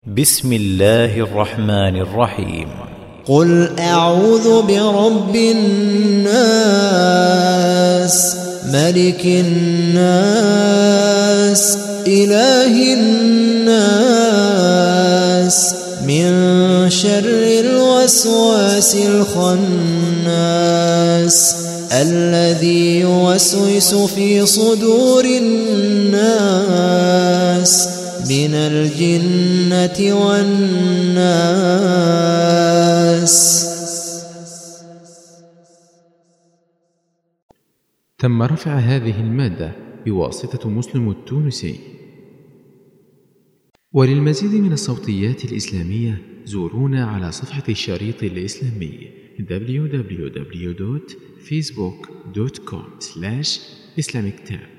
بسم الله الرحمن الرحيم. قل أعوذ برب الناس ملك الناس إله الناس من شر الوسواس الخناس الذي يوسوس في صدور الناس من الجنة والناس. تم رفع هذه المادة بواسطة مسلم التونسي. وللمزيد من الصوتيات الإسلامية زورونا على صفحة الشريط الإسلامي www.facebook.com/islamictab.